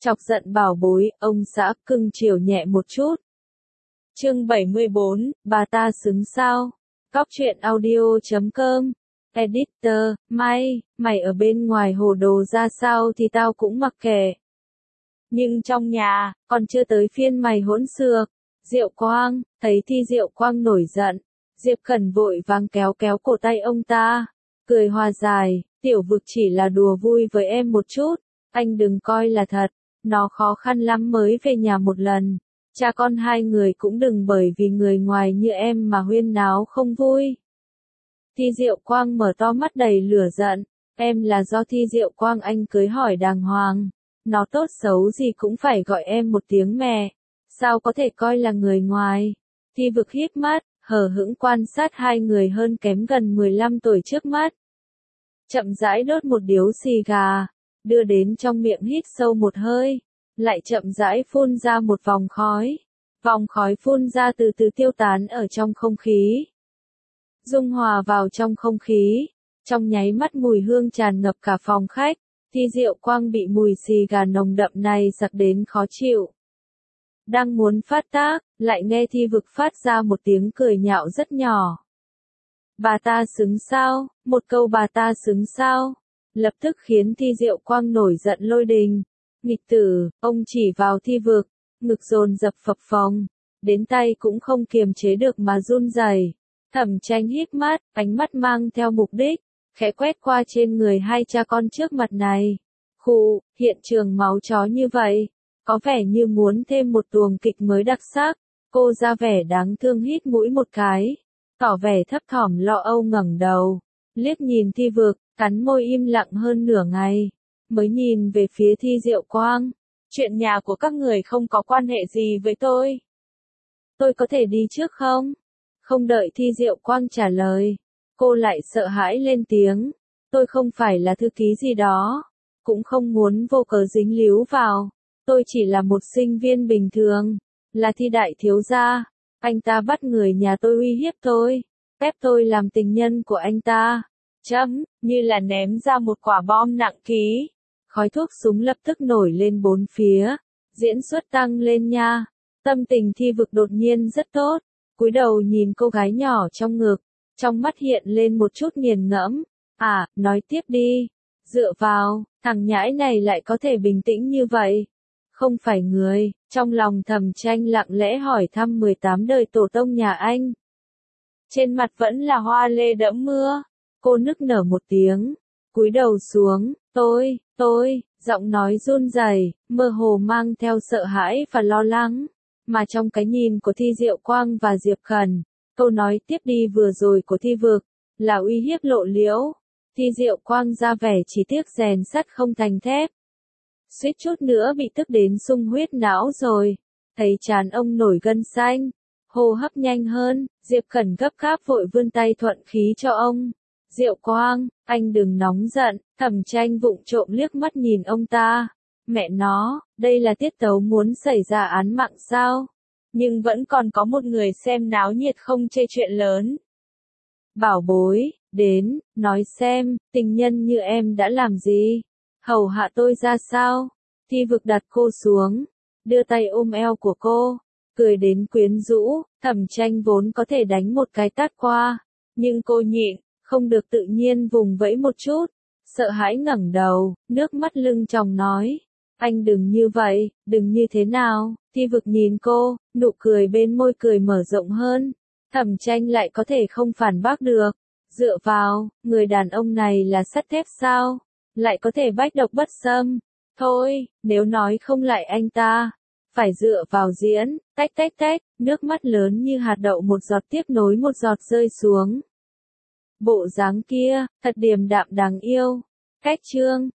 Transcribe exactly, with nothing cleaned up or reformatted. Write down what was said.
Chọc giận bảo bối, ông xã cưng chiều nhẹ một chút. Chương bảy mươi bốn, bà ta xứng sao? Cóc truyện audio chấm com. Editor, May, mày ở bên ngoài hồ đồ ra sao thì tao cũng mặc kệ. Nhưng trong nhà, còn chưa tới phiên mày hỗn xược. Diệu Quang, thấy Thi Diệu Quang nổi giận. Diệp Khẩn vội vàng kéo kéo cổ tay ông ta. Cười hòa giải, tiểu vực chỉ là đùa vui với em một chút. Anh đừng coi là thật. Nó khó khăn lắm mới về nhà một lần. Cha con hai người cũng đừng bởi vì người ngoài như em mà huyên náo không vui. Thi Diệu Quang mở to mắt đầy lửa giận. Em là do Thi Diệu Quang anh cưới hỏi đàng hoàng. Nó tốt xấu gì cũng phải gọi em một tiếng mẹ. Sao có thể coi là người ngoài? Thi vực híp mắt, hờ hững quan sát hai người hơn kém gần mười lăm tuổi trước mắt. Chậm rãi đốt một điếu xì gà, đưa đến trong miệng hít sâu một hơi, lại chậm rãi phun ra một vòng khói. Vòng khói phun ra từ từ tiêu tán ở trong không khí. Dung hòa vào trong không khí, trong nháy mắt mùi hương tràn ngập cả phòng khách. Thi Diệu Quang bị mùi xì gà nồng đậm này sặc đến khó chịu. Đang muốn phát tác, lại nghe Thi vực phát ra một tiếng cười nhạo rất nhỏ. Bà ta xứng sao, một câu bà ta xứng sao, lập tức khiến Thi Diệu Quang nổi giận lôi đình. Nghịch tử, ông chỉ vào Thi vực, ngực dồn dập phập phồng, đến tay cũng không kiềm chế được mà run rẩy. Thẩm Tranh híp mắt, ánh mắt mang theo mục đích, khẽ quét qua trên người hai cha con trước mặt này. Khụ, hiện trường máu chó như vậy, có vẻ như muốn thêm một tuồng kịch mới đặc sắc. Cô ra vẻ đáng thương hít mũi một cái, tỏ vẻ thấp thỏm lo âu ngẩng đầu, liếc nhìn Thi vực, cắn môi im lặng hơn nửa ngày, mới nhìn về phía Thi Diệu Quang. Chuyện nhà của các người không có quan hệ gì với tôi. Tôi có thể đi trước không? Không đợi Thi Diệu Quang trả lời, cô lại sợ hãi lên tiếng. Tôi không phải là thư ký gì đó, cũng không muốn vô cớ dính líu vào. Tôi chỉ là một sinh viên bình thường, là Thi đại thiếu gia. Anh ta bắt người nhà tôi uy hiếp tôi, ép tôi làm tình nhân của anh ta. Chấm, như là ném ra một quả bom nặng ký. Khói thuốc súng lập tức nổi lên bốn phía, diễn xuất tăng lên nha. Tâm tình Thi vực đột nhiên rất tốt, cúi đầu nhìn cô gái nhỏ trong ngực, trong mắt hiện lên một chút nghiền ngẫm. À, nói tiếp đi. Dựa vào, thằng nhãi này lại có thể bình tĩnh như vậy. Không phải người, trong lòng Thẩm Tranh lặng lẽ hỏi thăm mười tám đời tổ tông nhà anh. Trên mặt vẫn là hoa lê đẫm mưa, cô nức nở một tiếng, cúi đầu xuống. Tôi, tôi, giọng nói run rẩy, mơ hồ mang theo sợ hãi và lo lắng, mà trong cái nhìn của Thi Diệu Quang và Diệp Khẩn, câu nói tiếp đi vừa rồi của Thi vực, là uy hiếp lộ liễu. Thi Diệu Quang ra vẻ chỉ tiếc rèn sắt không thành thép. Suýt chút nữa bị tức đến sung huyết não rồi, thấy trán ông nổi gân xanh, hô hấp nhanh hơn, Diệp Khẩn gấp gáp vội vươn tay thuận khí cho ông. Diệu Quang, anh đừng nóng giận. Thẩm Tranh vụng trộm liếc mắt nhìn ông ta. Mẹ nó, đây là tiết tấu muốn xảy ra án mạng sao? Nhưng vẫn còn có một người xem náo nhiệt không chê chuyện lớn. Bảo bối, đến, nói xem, tình nhân như em đã làm gì? Hầu hạ tôi ra sao? Thi vực đặt cô xuống, đưa tay ôm eo của cô, cười đến quyến rũ. Thẩm Tranh vốn có thể đánh một cái tát qua, nhưng cô nhịn, không được tự nhiên vùng vẫy một chút. Sợ hãi ngẩng đầu, nước mắt lưng tròng nói. Anh đừng như vậy, đừng như thế nào. Thi vực nhìn cô, nụ cười bên môi cười mở rộng hơn. Thẩm Tranh lại có thể không phản bác được. Dựa vào, người đàn ông này là sắt thép sao? Lại có thể bách độc bất xâm. Thôi, nếu nói không lại anh ta, phải dựa vào diễn. Tách tách tách, nước mắt lớn như hạt đậu một giọt tiếp nối một giọt rơi xuống. Bộ dáng kia, thật điềm đạm đáng yêu. Cách chương